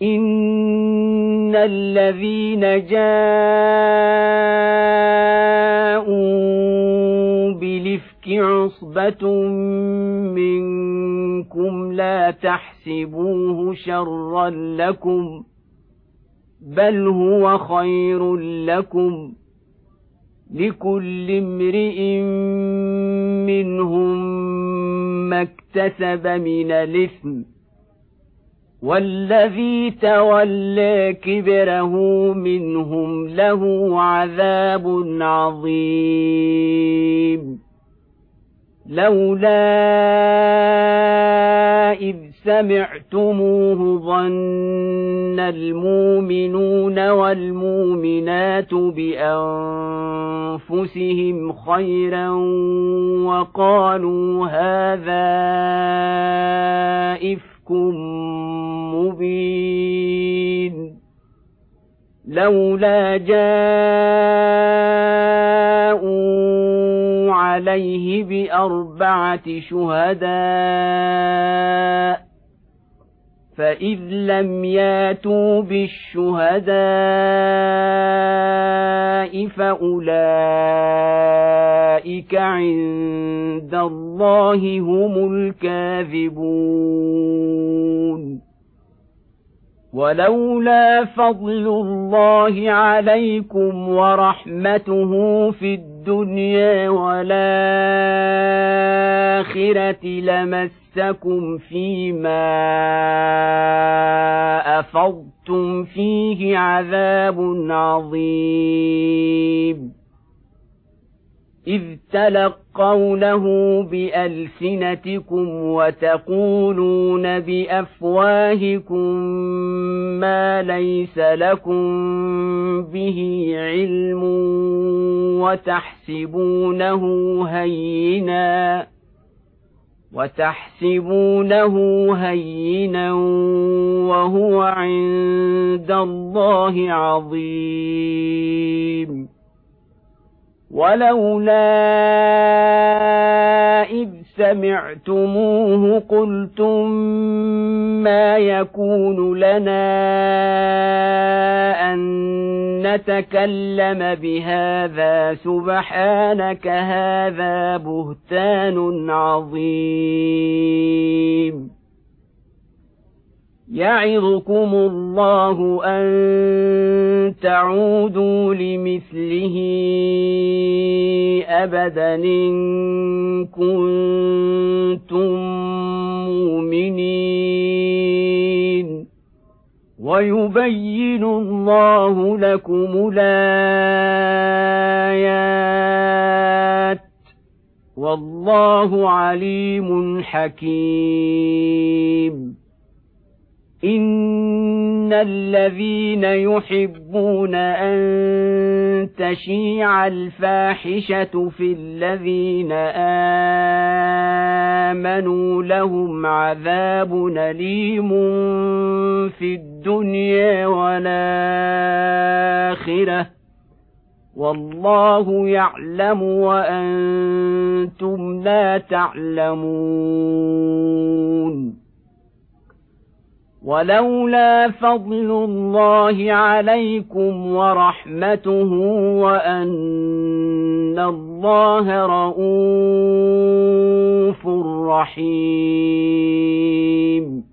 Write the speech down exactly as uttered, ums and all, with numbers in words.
إن الذين جاءوا بالإفك عصبة منكم لا تحسبوه شرا لكم بل هو خير لكم لكل امرئ منهم ما اكتسب من الإثم والذي تولى كبره منهم له عذاب عظيم لولا إذ سمعتموه ظن المؤمنون والمؤمنات بأنفسهم خيرا وقالوا هذا إفك مبين لولا جاءوا عليه بأربعة شهداء فإذ لم ياتوا بالشهداء فأولئك عند الله هم الكاذبون ولولا فضل الله عليكم ورحمته في الدنيا والآخرة لمسكم فيما أفضتم فيه عذاب عظيم إذ تلقونه بألسنتكم وتقولون بأفواهكم ما ليس لكم به علم وتحسبونه هينا وتحسبونه هينا وهو عند الله عظيم ولولا إذ سمعتموه قلتم ما يكون لنا أن نتكلم بهذا سبحانك هذا بهتان عظيم يعظكم الله أن تعودوا لمثله أبدا إن كنتم مؤمنين ويبين الله لكم الآيات والله عليم حكيم إن الذين يحبون أن تشيع الفاحشة في الذين آمنوا لهم عذاب أليم في الدنيا والآخرة والله يعلم وأنتم لا تعلمون ولولا فضل الله عليكم ورحمته وأن الله رءوف رحيم